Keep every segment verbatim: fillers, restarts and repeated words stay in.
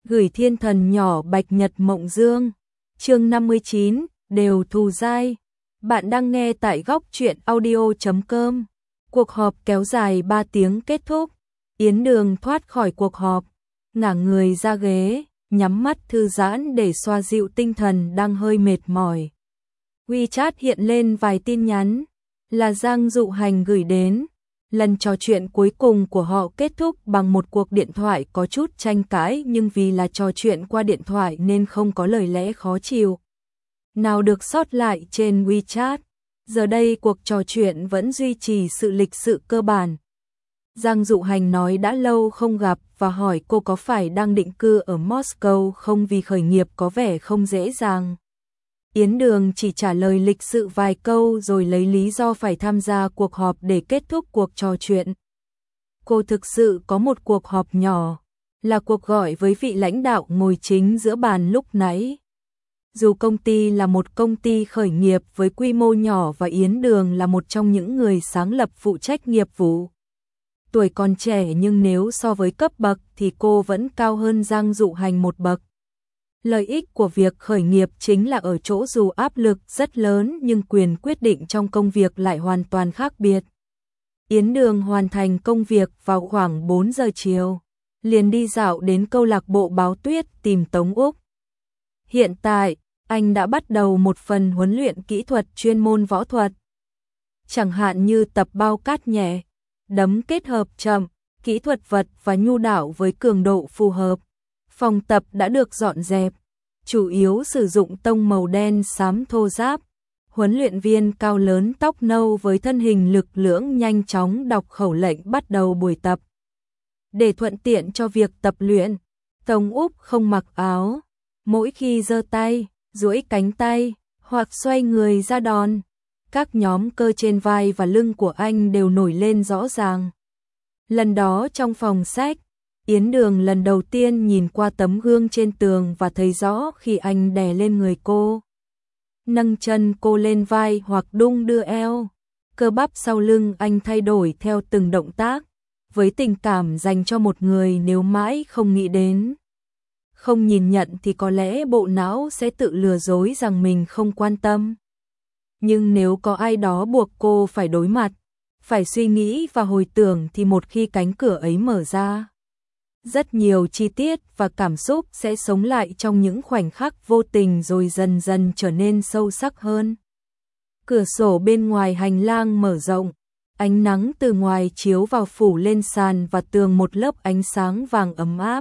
Gửi thiên thần nhỏ Bạch Nhật Mộng Dương. Chương năm mươi chín, đều thù dai. Bạn đang nghe tại góc truyện audio chấm com. Cuộc họp kéo dài ba tiếng kết thúc. Yến Đường thoát khỏi cuộc họp, ngả người ra ghế, nhắm mắt thư giãn để xoa dịu tinh thần đang hơi mệt mỏi. WeChat hiện lên vài tin nhắn, là Giang Dụ Hành gửi đến. Lần trò chuyện cuối cùng của họ kết thúc bằng một cuộc điện thoại có chút tranh cãi, nhưng vì là trò chuyện qua điện thoại nên không có lời lẽ khó chịu nào được sót lại trên WeChat. Giờ đây cuộc trò chuyện vẫn duy trì sự lịch sự cơ bản. Giang Dụ Hành nói đã lâu không gặp và hỏi cô có phải đang định cư ở Moscow không vì khởi nghiệp có vẻ không dễ dàng. Yến Đường chỉ trả lời lịch sự vài câu rồi lấy lý do phải tham gia cuộc họp để kết thúc cuộc trò chuyện. Cô thực sự có một cuộc họp nhỏ, là cuộc gọi với vị lãnh đạo ngồi chính giữa bàn lúc nãy. Dù công ty là một công ty khởi nghiệp với quy mô nhỏ và Yến Đường là một trong những người sáng lập phụ trách nghiệp vụ. Tuổi còn trẻ nhưng nếu so với cấp bậc thì cô vẫn cao hơn Giang Dụ Hành một bậc. Lợi ích của việc khởi nghiệp chính là ở chỗ dù áp lực rất lớn nhưng quyền quyết định trong công việc lại hoàn toàn khác biệt. Yến Đường hoàn thành công việc vào khoảng bốn giờ chiều, liền đi dạo đến câu lạc bộ Báo Tuyết tìm Tống Úc. Hiện tại, anh đã bắt đầu một phần huấn luyện kỹ thuật chuyên môn võ thuật. Chẳng hạn như tập bao cát nhẹ, đấm kết hợp chậm, kỹ thuật vật và nhu đảo với cường độ phù hợp. Phòng tập đã được dọn dẹp, chủ yếu sử dụng tông màu đen xám thô ráp. Huấn luyện viên cao lớn tóc nâu với thân hình lực lưỡng nhanh chóng đọc khẩu lệnh bắt đầu buổi tập. Để thuận tiện cho việc tập luyện, Tống Úc không mặc áo. Mỗi khi giơ tay, duỗi cánh tay, hoặc xoay người ra đòn, các nhóm cơ trên vai và lưng của anh đều nổi lên rõ ràng. Lần đó trong phòng sách, Yến Đường lần đầu tiên nhìn qua tấm gương trên tường và thấy rõ khi anh đè lên người cô, nâng chân cô lên vai hoặc đung đưa eo, cơ bắp sau lưng anh thay đổi theo từng động tác, với tình cảm dành cho một người nếu mãi không nghĩ đến, không nhìn nhận thì có lẽ bộ não sẽ tự lừa dối rằng mình không quan tâm. Nhưng nếu có ai đó buộc cô phải đối mặt, phải suy nghĩ và hồi tưởng thì một khi cánh cửa ấy mở ra, rất nhiều chi tiết và cảm xúc sẽ sống lại trong những khoảnh khắc vô tình rồi dần dần trở nên sâu sắc hơn. Cửa sổ bên ngoài hành lang mở rộng, ánh nắng từ ngoài chiếu vào phủ lên sàn và tường một lớp ánh sáng vàng ấm áp.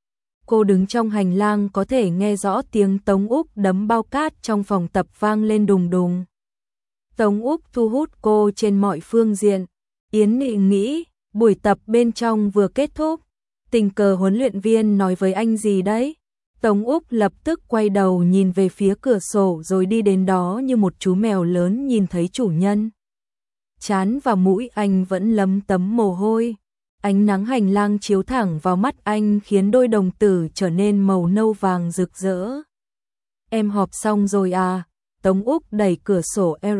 Cô đứng trong hành lang có thể nghe rõ tiếng Tống Úc đấm bao cát trong phòng tập vang lên đùng đùng. Tống Úc thu hút cô trên mọi phương diện. Yến Nị nghĩ, buổi tập bên trong vừa kết thúc, tình cờ huấn luyện viên nói với anh gì đấy. Tống Úc lập tức quay đầu nhìn về phía cửa sổ rồi đi đến đó như một chú mèo lớn nhìn thấy chủ nhân. Trán và mũi anh vẫn lấm tấm mồ hôi. Ánh nắng hành lang chiếu thẳng vào mắt anh khiến đôi đồng tử trở nên màu nâu vàng rực rỡ. Em họp xong rồi à? Tống Úc đẩy cửa sổ R.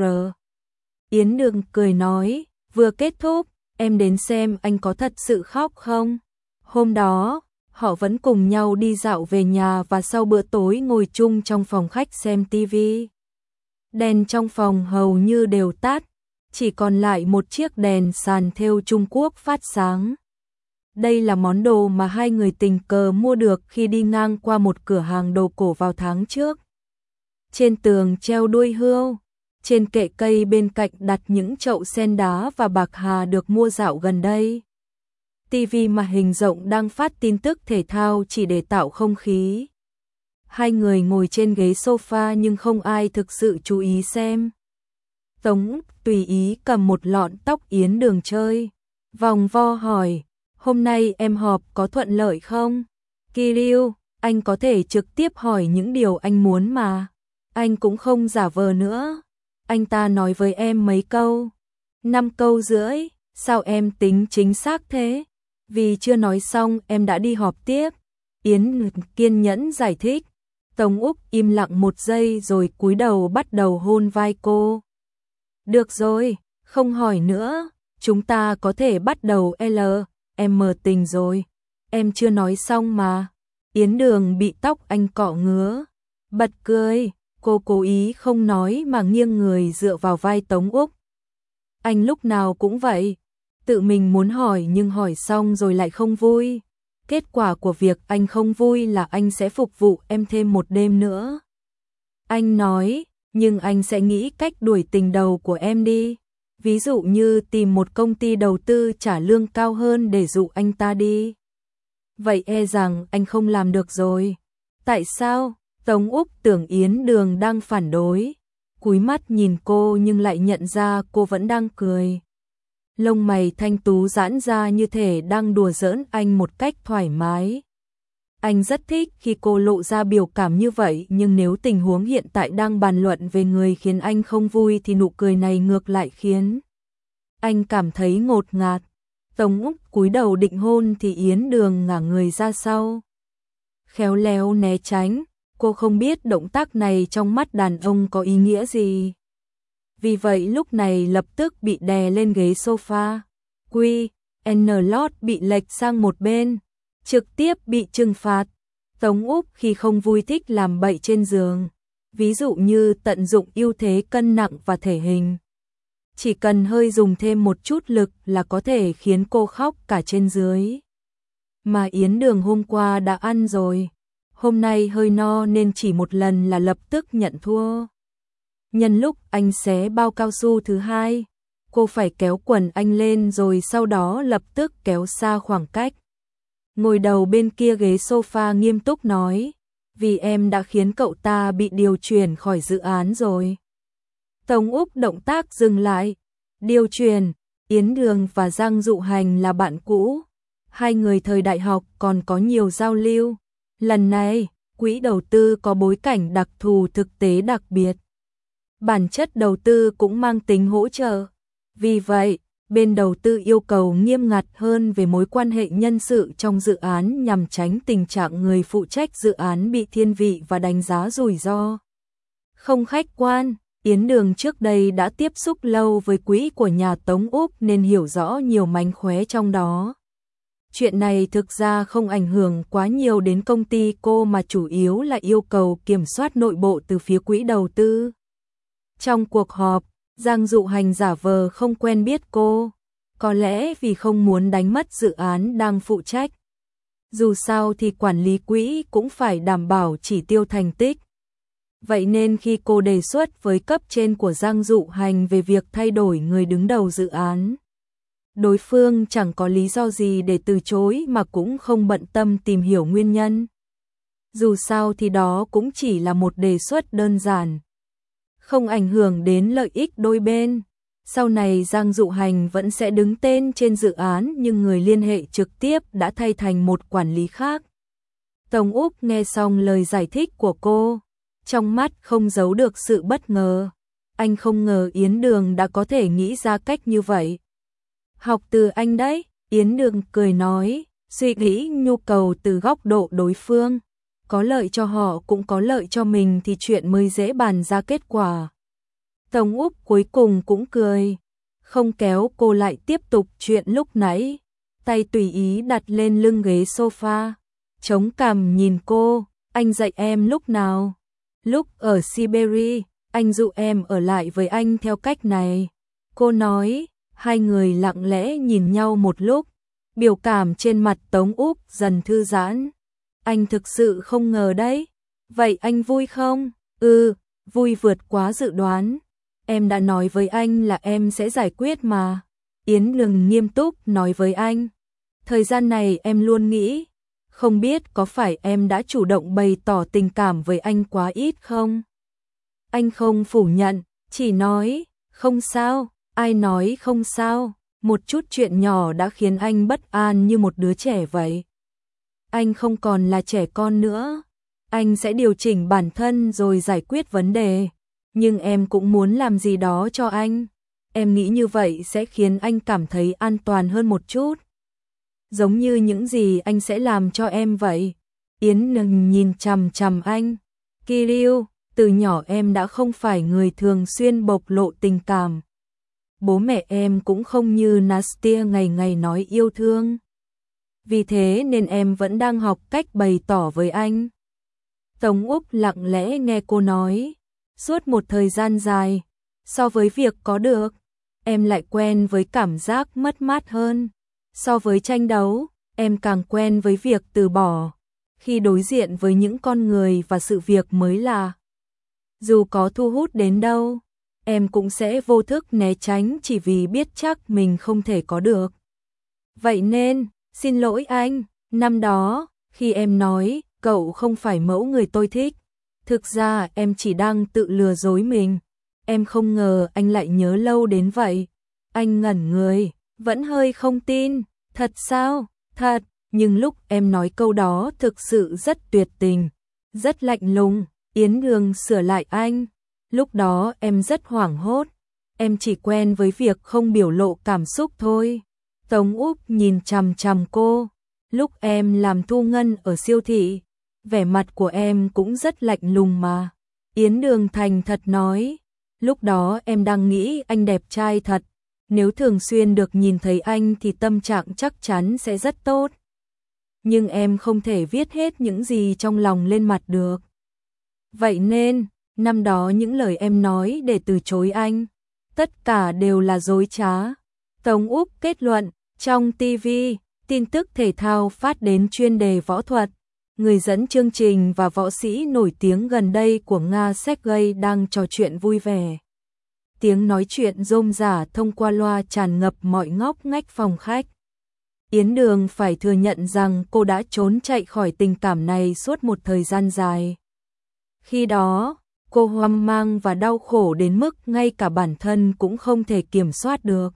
Yến Đường cười nói, vừa kết thúc, em đến xem anh có thật sự khóc không? Hôm đó, họ vẫn cùng nhau đi dạo về nhà và sau bữa tối ngồi chung trong phòng khách xem tivi. Đèn trong phòng hầu như đều tắt, chỉ còn lại một chiếc đèn sàn thêu Trung Quốc phát sáng. Đây là món đồ mà hai người tình cờ mua được khi đi ngang qua một cửa hàng đồ cổ vào tháng trước. Trên tường treo đuôi hươu, trên kệ cây bên cạnh đặt những chậu sen đá và bạc hà được mua dạo gần đây. ti vi màn hình rộng đang phát tin tức thể thao chỉ để tạo không khí. Hai người ngồi trên ghế sofa nhưng không ai thực sự chú ý xem. Tống tùy ý cầm một lọn tóc Yến Đường chơi, vòng vo hỏi, hôm nay em họp có thuận lợi không? Kirill, anh có thể trực tiếp hỏi những điều anh muốn mà. Anh cũng không giả vờ nữa. Anh ta nói với em mấy câu? Năm câu rưỡi, sao em tính chính xác thế? Vì chưa nói xong em đã đi họp tiếp. Yến kiên nhẫn giải thích. Tống Úc im lặng một giây rồi cúi đầu bắt đầu hôn vai cô. Được rồi, không hỏi nữa, chúng ta có thể bắt đầu L, em mờ tình rồi. Em chưa nói xong mà. Yến Đường bị tóc anh cọ ngứa, bật cười, cô cố ý không nói mà nghiêng người dựa vào vai Tống Úc. Anh lúc nào cũng vậy, tự mình muốn hỏi nhưng hỏi xong rồi lại không vui. Kết quả của việc anh không vui là anh sẽ phục vụ em thêm một đêm nữa. Anh nói, nhưng anh sẽ nghĩ cách đuổi tình đầu của em đi. Ví dụ như tìm một công ty đầu tư trả lương cao hơn để dụ anh ta đi. Vậy e rằng anh không làm được rồi. Tại sao? Tống Úc tưởng Yến Đường đang phản đối. Cúi mắt nhìn cô nhưng lại nhận ra cô vẫn đang cười. Lông mày thanh tú giãn ra như thể đang đùa giỡn anh một cách thoải mái. Anh rất thích khi cô lộ ra biểu cảm như vậy, nhưng nếu tình huống hiện tại đang bàn luận về người khiến anh không vui thì nụ cười này ngược lại khiến anh cảm thấy ngột ngạt. Tống Úc cúi đầu định hôn thì Yến Đường ngả người ra sau, khéo léo né tránh. Cô không biết động tác này trong mắt đàn ông có ý nghĩa gì. Vì vậy lúc này lập tức bị đè lên ghế sofa. Quy, N lót bị lệch sang một bên, trực tiếp bị trừng phạt. Tống Úc khi không vui thích làm bậy trên giường, ví dụ như tận dụng ưu thế cân nặng và thể hình. Chỉ cần hơi dùng thêm một chút lực là có thể khiến cô khóc cả trên dưới. Mà Yến Đường hôm qua đã ăn rồi, hôm nay hơi no nên chỉ một lần là lập tức nhận thua. Nhân lúc anh xé bao cao su thứ hai, cô phải kéo quần anh lên rồi sau đó lập tức kéo xa khoảng cách. Ngồi đầu bên kia ghế sofa nghiêm túc nói, vì em đã khiến cậu ta bị điều chuyển khỏi dự án rồi. Tống Úc động tác dừng lại. Điều chuyển, Yến Đường và Giang Dụ Hành là bạn cũ. Hai người thời đại học còn có nhiều giao lưu. Lần này, quỹ đầu tư có bối cảnh đặc thù thực tế đặc biệt. Bản chất đầu tư cũng mang tính hỗ trợ. Vì vậy, bên đầu tư yêu cầu nghiêm ngặt hơn về mối quan hệ nhân sự trong dự án nhằm tránh tình trạng người phụ trách dự án bị thiên vị và đánh giá rủi ro không khách quan. Yến Đường trước đây đã tiếp xúc lâu với quỹ của nhà Tống Úc nên hiểu rõ nhiều mánh khóe trong đó. Chuyện này thực ra không ảnh hưởng quá nhiều đến công ty cô mà chủ yếu là yêu cầu kiểm soát nội bộ từ phía quỹ đầu tư. Trong cuộc họp, Giang Dụ Hành giả vờ không quen biết cô, có lẽ vì không muốn đánh mất dự án đang phụ trách. Dù sao thì quản lý quỹ cũng phải đảm bảo chỉ tiêu thành tích. Vậy nên khi cô đề xuất với cấp trên của Giang Dụ Hành về việc thay đổi người đứng đầu dự án, đối phương chẳng có lý do gì để từ chối mà cũng không bận tâm tìm hiểu nguyên nhân. Dù sao thì đó cũng chỉ là một đề xuất đơn giản, không ảnh hưởng đến lợi ích đôi bên. Sau này Giang Dụ Hành vẫn sẽ đứng tên trên dự án nhưng người liên hệ trực tiếp đã thay thành một quản lý khác. Tống Úc nghe xong lời giải thích của cô, trong mắt không giấu được sự bất ngờ. Anh không ngờ Yến Đường đã có thể nghĩ ra cách như vậy. Học từ anh đấy, Yến Đường cười nói, suy nghĩ nhu cầu từ góc độ đối phương. Có lợi cho họ cũng có lợi cho mình thì chuyện mới dễ bàn ra kết quả. Tống Úc cuối cùng cũng cười, không kéo cô lại tiếp tục chuyện lúc nãy. Tay tùy ý đặt lên lưng ghế sofa, chống cằm nhìn cô, anh dạy em lúc nào? Lúc ở Siberia, anh dụ em ở lại với anh theo cách này. Cô nói, hai người lặng lẽ nhìn nhau một lúc, biểu cảm trên mặt Tống Úc dần thư giãn. Anh thực sự không ngờ đấy. Vậy anh vui không? Ừ, vui vượt quá dự đoán. Em đã nói với anh là em sẽ giải quyết mà. Yến Đường nghiêm túc nói với anh. Thời gian này em luôn nghĩ, không biết có phải em đã chủ động bày tỏ tình cảm với anh quá ít không? Anh không phủ nhận, chỉ nói, không sao, ai nói không sao, một chút chuyện nhỏ đã khiến anh bất an như một đứa trẻ vậy. Anh không còn là trẻ con nữa, anh sẽ điều chỉnh bản thân rồi giải quyết vấn đề, nhưng em cũng muốn làm gì đó cho anh. Em nghĩ như vậy sẽ khiến anh cảm thấy an toàn hơn một chút. Giống như những gì anh sẽ làm cho em vậy. Yến Đường nhìn chằm chằm anh. Kirill, từ nhỏ em đã không phải người thường xuyên bộc lộ tình cảm. Bố mẹ em cũng không như Nastia ngày ngày nói yêu thương. vì thế nên em vẫn đang học cách bày tỏ với anh. Tống Úc lặng lẽ nghe cô nói, suốt một thời gian dài, so với việc có được, em lại quen với cảm giác mất mát hơn. So với tranh đấu, em càng quen với việc từ bỏ. Khi đối diện với những con người và sự việc mới lạ, dù có thu hút đến đâu, em cũng sẽ vô thức né tránh chỉ vì biết chắc mình không thể có được. Vậy nên, xin lỗi anh, năm đó, khi em nói cậu không phải mẫu người tôi thích, thực ra em chỉ đang tự lừa dối mình. Em không ngờ anh lại nhớ lâu đến vậy. Anh ngẩn người, vẫn hơi không tin. Thật sao? Thật, nhưng lúc em nói câu đó thực sự rất tuyệt tình, rất lạnh lùng. Yến Đường sửa lại anh. Lúc đó em rất hoảng hốt. Em chỉ quen với việc không biểu lộ cảm xúc thôi. Tống Úc nhìn chằm chằm cô. Lúc em làm thu ngân ở siêu thị, vẻ mặt của em cũng rất lạnh lùng mà. Yến Đường thành thật nói. Lúc đó em đang nghĩ anh đẹp trai thật. Nếu thường xuyên được nhìn thấy anh thì tâm trạng chắc chắn sẽ rất tốt. Nhưng em không thể viết hết những gì trong lòng lên mặt được. Vậy nên, năm đó những lời em nói để từ chối anh, tất cả đều là dối trá. Tống Úc kết luận, trong ti vi, tin tức thể thao phát đến chuyên đề võ thuật. Người dẫn chương trình và võ sĩ nổi tiếng gần đây của Nga Sergei đang trò chuyện vui vẻ. Tiếng nói chuyện rôm rả thông qua loa tràn ngập mọi ngóc ngách phòng khách. Yến Đường phải thừa nhận rằng cô đã trốn chạy khỏi tình cảm này suốt một thời gian dài. Khi đó, cô hoang mang và đau khổ đến mức ngay cả bản thân cũng không thể kiểm soát được.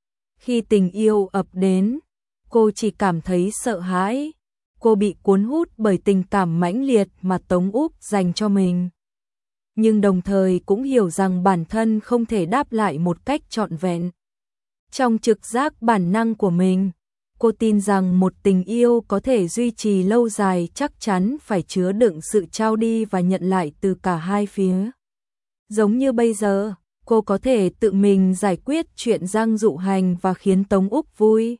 Khi tình yêu ập đến, cô chỉ cảm thấy sợ hãi. Cô bị cuốn hút bởi tình cảm mãnh liệt mà Tống Úc dành cho mình. Nhưng đồng thời cũng hiểu rằng bản thân không thể đáp lại một cách trọn vẹn. Trong trực giác bản năng của mình, cô tin rằng một tình yêu có thể duy trì lâu dài chắc chắn phải chứa đựng sự trao đi và nhận lại từ cả hai phía. Giống như bây giờ, cô có thể tự mình giải quyết chuyện Giang Dụ Hành và khiến Tống Úc vui.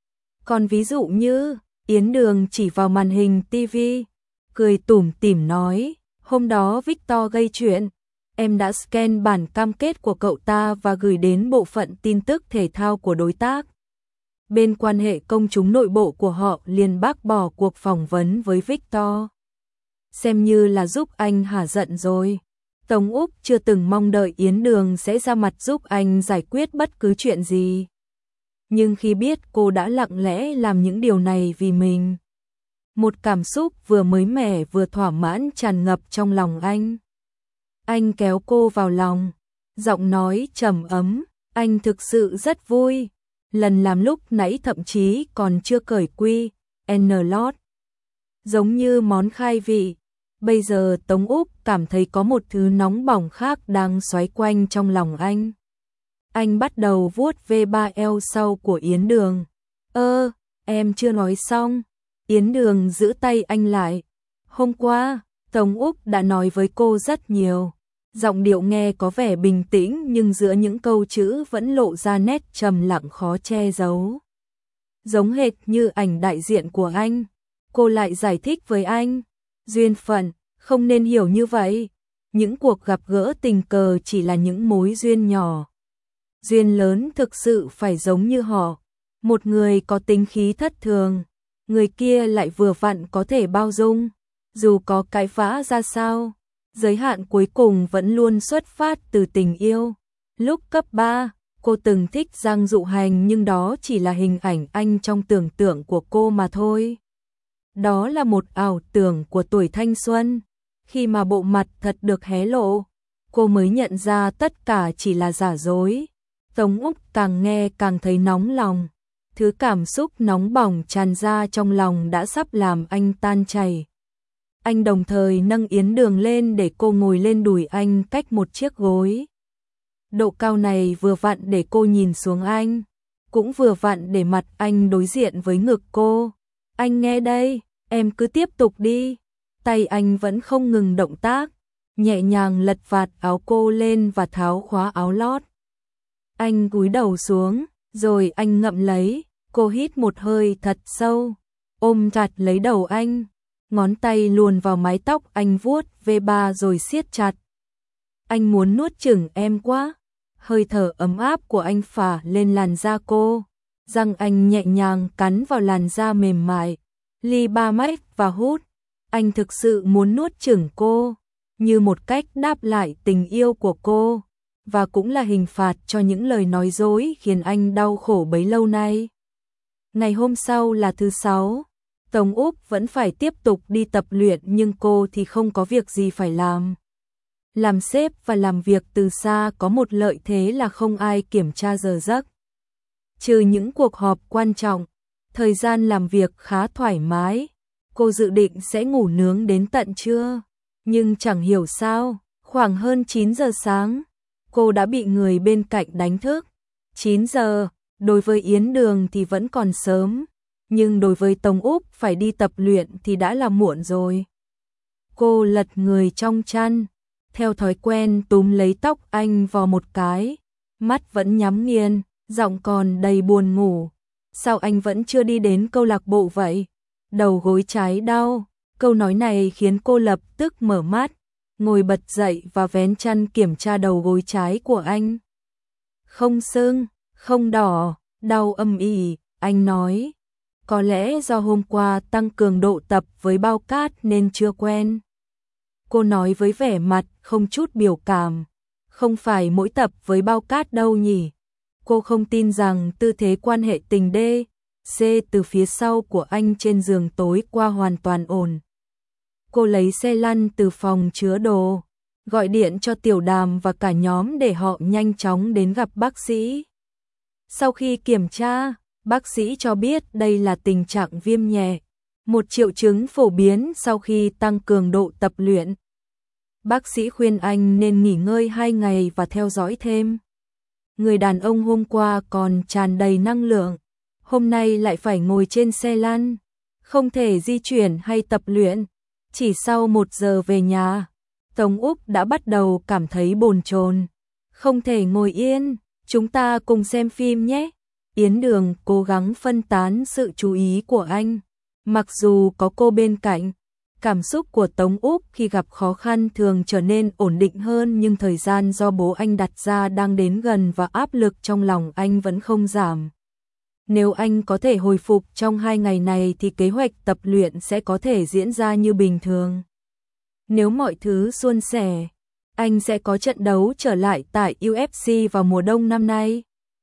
Còn ví dụ như, Yến Đường chỉ vào màn hình ti vi, cười tủm tỉm nói, hôm đó Victor gây chuyện, em đã scan bản cam kết của cậu ta và gửi đến bộ phận tin tức thể thao của đối tác. Bên quan hệ công chúng nội bộ của họ liền bác bỏ cuộc phỏng vấn với Victor. Xem như là giúp anh hả giận rồi. Tống Úc chưa từng mong đợi Yến Đường sẽ ra mặt giúp anh giải quyết bất cứ chuyện gì. Nhưng khi biết cô đã lặng lẽ làm những điều này vì mình, một cảm xúc vừa mới mẻ vừa thỏa mãn tràn ngập trong lòng anh. Anh kéo cô vào lòng, giọng nói trầm ấm, anh thực sự rất vui. Lần làm lúc nãy thậm chí còn chưa cởi quy, N lót. Giống như món khai vị. Bây giờ Tống Úc cảm thấy có một thứ nóng bỏng khác đang xoáy quanh trong lòng anh. Anh bắt đầu vuốt ve ba eo sau của Yến Đường. Ơ, em chưa nói xong. Yến Đường giữ tay anh lại. Hôm qua, Tống Úc đã nói với cô rất nhiều. Giọng điệu nghe có vẻ bình tĩnh nhưng giữa những câu chữ vẫn lộ ra nét trầm lặng khó che giấu. Giống hệt như ảnh đại diện của anh. Cô lại giải thích với anh. Duyên phận, không nên hiểu như vậy. Những cuộc gặp gỡ tình cờ chỉ là những mối duyên nhỏ. Duyên lớn thực sự phải giống như họ. Một người có tính khí thất thường, người kia lại vừa vặn có thể bao dung. Dù có cãi vã ra sao, giới hạn cuối cùng vẫn luôn xuất phát từ tình yêu. Lúc cấp ba, cô từng thích Giang Dụ Hành nhưng đó chỉ là hình ảnh anh trong tưởng tượng của cô mà thôi. Đó là một ảo tưởng của tuổi thanh xuân. Khi mà bộ mặt thật được hé lộ, cô mới nhận ra tất cả chỉ là giả dối. Tống Úc càng nghe càng thấy nóng lòng. Thứ cảm xúc nóng bỏng tràn ra trong lòng đã sắp làm anh tan chảy. Anh đồng thời nâng Yến Đường lên để cô ngồi lên đùi anh cách một chiếc gối. Độ cao này vừa vặn để cô nhìn xuống anh, cũng vừa vặn để mặt anh đối diện với ngực cô. Anh nghe đây, em cứ tiếp tục đi. Tay anh vẫn không ngừng động tác, nhẹ nhàng lật vạt áo cô lên và tháo khóa áo lót. Anh cúi đầu xuống, rồi anh ngậm lấy, cô hít một hơi thật sâu, ôm chặt lấy đầu anh, ngón tay luồn vào mái tóc anh vuốt ve ba rồi siết chặt. Anh muốn nuốt chửng em quá. Hơi thở ấm áp của anh phả lên làn da cô, răng anh nhẹ nhàng cắn vào làn da mềm mại, ly ba mách và hút. Anh thực sự muốn nuốt chửng cô, như một cách đáp lại tình yêu của cô, và cũng là hình phạt cho những lời nói dối khiến anh đau khổ bấy lâu nay. Ngày hôm sau là thứ sáu, Tống Úc vẫn phải tiếp tục đi tập luyện nhưng cô thì không có việc gì phải làm. Làm sếp và làm việc từ xa có một lợi thế là không ai kiểm tra giờ giấc. Trừ những cuộc họp quan trọng, thời gian làm việc khá thoải mái. Cô dự định sẽ ngủ nướng đến tận trưa, nhưng chẳng hiểu sao, khoảng hơn chín giờ sáng, cô đã bị người bên cạnh đánh thức. chín giờ, đối với Yến Đường thì vẫn còn sớm, nhưng đối với Tống Úc phải đi tập luyện thì đã là muộn rồi. Cô lật người trong chăn, theo thói quen túm lấy tóc anh vò một cái, mắt vẫn nhắm nghiền, giọng còn đầy buồn ngủ. Sao anh vẫn chưa đi đến câu lạc bộ vậy? Đầu gối trái đau. Câu nói này khiến cô lập tức mở mắt, ngồi bật dậy và vén chăn kiểm tra đầu gối trái của anh. Không sưng, không đỏ, đau âm ỉ, anh nói. Có lẽ do hôm qua tăng cường độ tập với bao cát nên chưa quen. Cô nói với vẻ mặt không chút biểu cảm. Không phải mỗi tập với bao cát đâu nhỉ. Cô không tin rằng tư thế quan hệ tình D, C từ phía sau của anh trên giường tối qua hoàn toàn ổn. Cô lấy xe lăn từ phòng chứa đồ, gọi điện cho Tiểu Đàm và cả nhóm để họ nhanh chóng đến gặp bác sĩ. Sau khi kiểm tra, bác sĩ cho biết đây là tình trạng viêm nhẹ, một triệu chứng phổ biến sau khi tăng cường độ tập luyện. Bác sĩ khuyên anh nên nghỉ ngơi hai ngày và theo dõi thêm. Người đàn ông hôm qua còn tràn đầy năng lượng, hôm nay lại phải ngồi trên xe lăn, không thể di chuyển hay tập luyện. Chỉ sau một giờ về nhà, Tống Úc đã bắt đầu cảm thấy bồn chồn. Không thể ngồi yên, chúng ta cùng xem phim nhé. Yến Đường cố gắng phân tán sự chú ý của anh. Mặc dù có cô bên cạnh, cảm xúc của Tống Úc khi gặp khó khăn thường trở nên ổn định hơn, nhưng thời gian do bố anh đặt ra đang đến gần và áp lực trong lòng anh vẫn không giảm. Nếu anh có thể hồi phục trong hai ngày này thì kế hoạch tập luyện sẽ có thể diễn ra như bình thường. Nếu mọi thứ suôn sẻ, anh sẽ có trận đấu trở lại tại U F C vào mùa đông năm nay.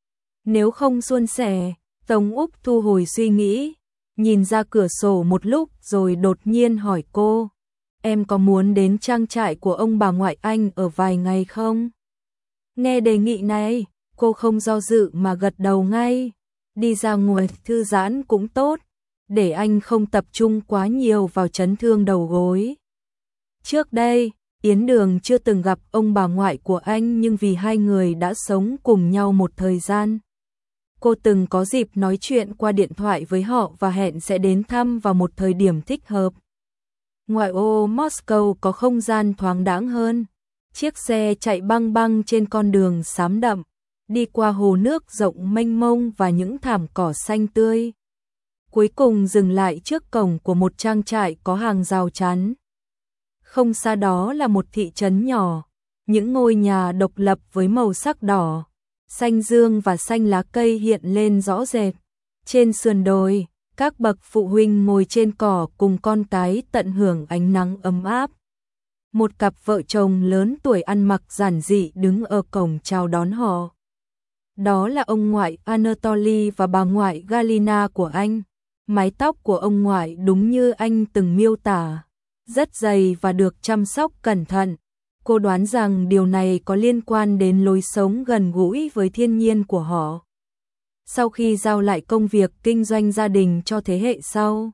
Nếu không suôn sẻ, Tống Úc thu hồi suy nghĩ, nhìn ra cửa sổ một lúc rồi đột nhiên hỏi cô, em có muốn đến trang trại của ông bà ngoại anh ở vài ngày không? Nghe đề nghị này, cô không do dự mà gật đầu ngay. Đi ra ngoài thư giãn cũng tốt, để anh không tập trung quá nhiều vào chấn thương đầu gối. Trước đây, Yến Đường chưa từng gặp ông bà ngoại của anh, nhưng vì hai người đã sống cùng nhau một thời gian, cô từng có dịp nói chuyện qua điện thoại với họ và hẹn sẽ đến thăm vào một thời điểm thích hợp. Ngoại ô Moscow có không gian thoáng đãng hơn. Chiếc xe chạy băng băng trên con đường xám đậm, đi qua hồ nước rộng mênh mông và những thảm cỏ xanh tươi. Cuối cùng dừng lại trước cổng của một trang trại có hàng rào chắn. Không xa đó là một thị trấn nhỏ, những ngôi nhà độc lập với màu sắc đỏ, xanh dương và xanh lá cây hiện lên rõ rệt. Trên sườn đồi, các bậc phụ huynh ngồi trên cỏ cùng con cái tận hưởng ánh nắng ấm áp. Một cặp vợ chồng lớn tuổi ăn mặc giản dị đứng ở cổng chào đón họ. Đó là ông ngoại Anatoly và bà ngoại Galina của anh. Mái tóc của ông ngoại đúng như anh từng miêu tả, rất dày và được chăm sóc cẩn thận. Cô đoán rằng điều này có liên quan đến lối sống gần gũi với thiên nhiên của họ. Sau khi giao lại công việc kinh doanh gia đình cho thế hệ sau,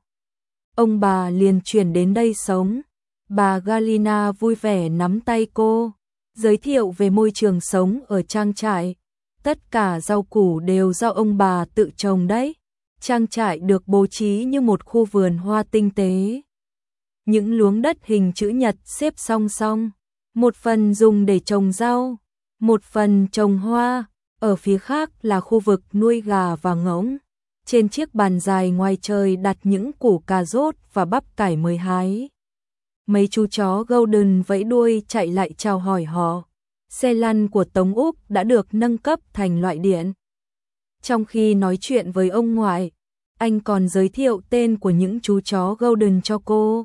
ông bà liền chuyển đến đây sống. Bà Galina vui vẻ nắm tay cô, giới thiệu về môi trường sống ở trang trại. Tất cả rau củ đều do ông bà tự trồng đấy. Trang trại được bố trí như một khu vườn hoa tinh tế. Những luống đất hình chữ nhật xếp song song, một phần dùng để trồng rau, một phần trồng hoa, ở phía khác là khu vực nuôi gà và ngỗng. Trên chiếc bàn dài ngoài trời đặt những củ cà rốt và bắp cải mới hái. Mấy chú chó Golden vẫy đuôi chạy lại chào hỏi họ. Xe lăn của Tống Úc đã được nâng cấp thành loại điện. Trong khi nói chuyện với ông ngoại, anh còn giới thiệu tên của những chú chó Golden cho cô.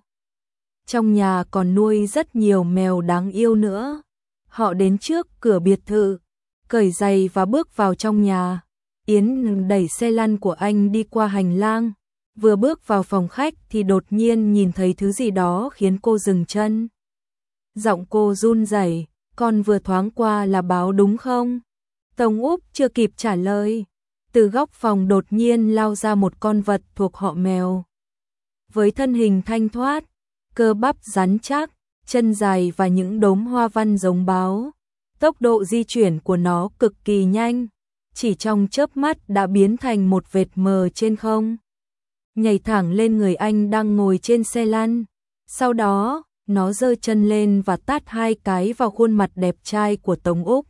Trong nhà còn nuôi rất nhiều mèo đáng yêu nữa. Họ đến trước cửa biệt thự, cởi giày và bước vào trong nhà. Yến đẩy xe lăn của anh đi qua hành lang. Vừa bước vào phòng khách thì đột nhiên nhìn thấy thứ gì đó khiến cô dừng chân. Giọng cô run rẩy, con vừa thoáng qua là báo đúng không? Tống Úc chưa kịp trả lời. Từ góc phòng đột nhiên lao ra một con vật thuộc họ mèo. Với thân hình thanh thoát, cơ bắp rắn chắc, chân dài và những đốm hoa văn giống báo. Tốc độ di chuyển của nó cực kỳ nhanh, chỉ trong chớp mắt đã biến thành một vệt mờ trên không. Nhảy thẳng lên người anh đang ngồi trên xe lăn. Sau đó, nó giơ chân lên và tát hai cái vào khuôn mặt đẹp trai của Tống Úc.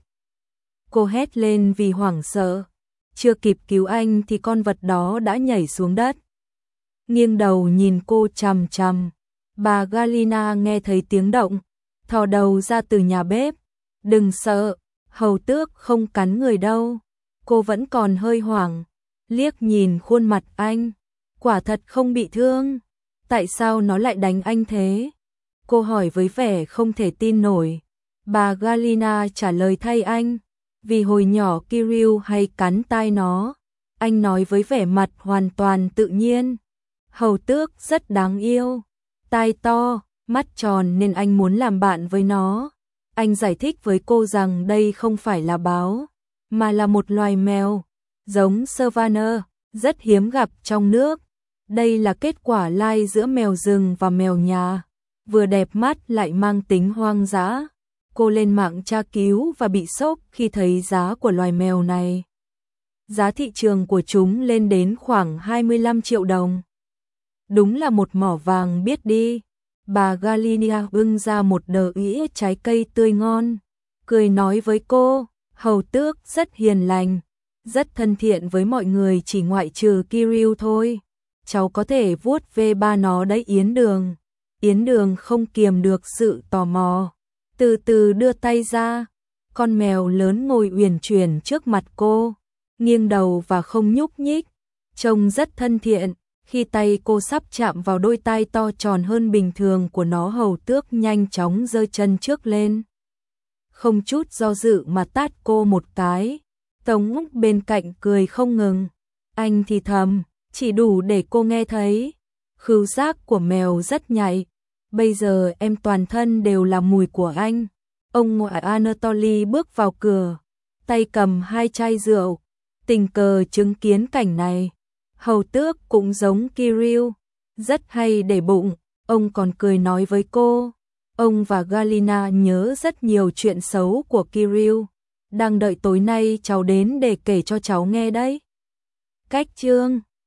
Cô hét lên vì hoảng sợ. Chưa kịp cứu anh thì con vật đó đã nhảy xuống đất. Nghiêng đầu nhìn cô chằm chằm. Bà Galina nghe thấy tiếng động, thò đầu ra từ nhà bếp. Đừng sợ, hầu tước không cắn người đâu. Cô vẫn còn hơi hoảng, liếc nhìn khuôn mặt anh. Quả thật không bị thương. Tại sao nó lại đánh anh thế? Cô hỏi với vẻ không thể tin nổi. Bà Galina trả lời thay anh. Vì hồi nhỏ Kirill hay cắn tai nó. Anh nói với vẻ mặt hoàn toàn tự nhiên. Hầu tước rất đáng yêu. Tai to, mắt tròn nên anh muốn làm bạn với nó. Anh giải thích với cô rằng đây không phải là báo, mà là một loài mèo, giống Savannah, rất hiếm gặp trong nước. Đây là kết quả lai giữa mèo rừng và mèo nhà, vừa đẹp mắt lại mang tính hoang dã. Cô lên mạng tra cứu và bị sốc khi thấy giá của loài mèo này. Giá thị trường của chúng lên đến khoảng hai mươi lăm triệu đồng. Đúng là một mỏ vàng biết đi. Bà Galina bưng ra một đờ ĩa trái cây tươi ngon, cười nói với cô, hầu tước rất hiền lành, rất thân thiện với mọi người chỉ ngoại trừ Kirill thôi. Cháu có thể vuốt ve ba nó đấy Yến Đường. Yến Đường không kiềm được sự tò mò, từ từ đưa tay ra. Con mèo lớn ngồi uyển chuyển trước mặt cô, nghiêng đầu và không nhúc nhích, trông rất thân thiện. Khi tay cô sắp chạm vào đôi tai to tròn hơn bình thường của nó, hầu tước nhanh chóng giơ chân trước lên. Không chút do dự mà tát cô một cái. Tống Úc bên cạnh cười không ngừng. Anh thì thầm, chỉ đủ để cô nghe thấy. Khứu giác của mèo rất nhạy. Bây giờ em toàn thân đều là mùi của anh. Ông ngoại Anatoly bước vào cửa, tay cầm hai chai rượu. Tình cờ chứng kiến cảnh này. Hầu tước cũng giống Kirill, rất hay để bụng. Ông còn cười nói với cô. Ông và Galina nhớ rất nhiều chuyện xấu của Kirill, đang đợi tối nay cháu đến để kể cho cháu nghe đấy. Cách chương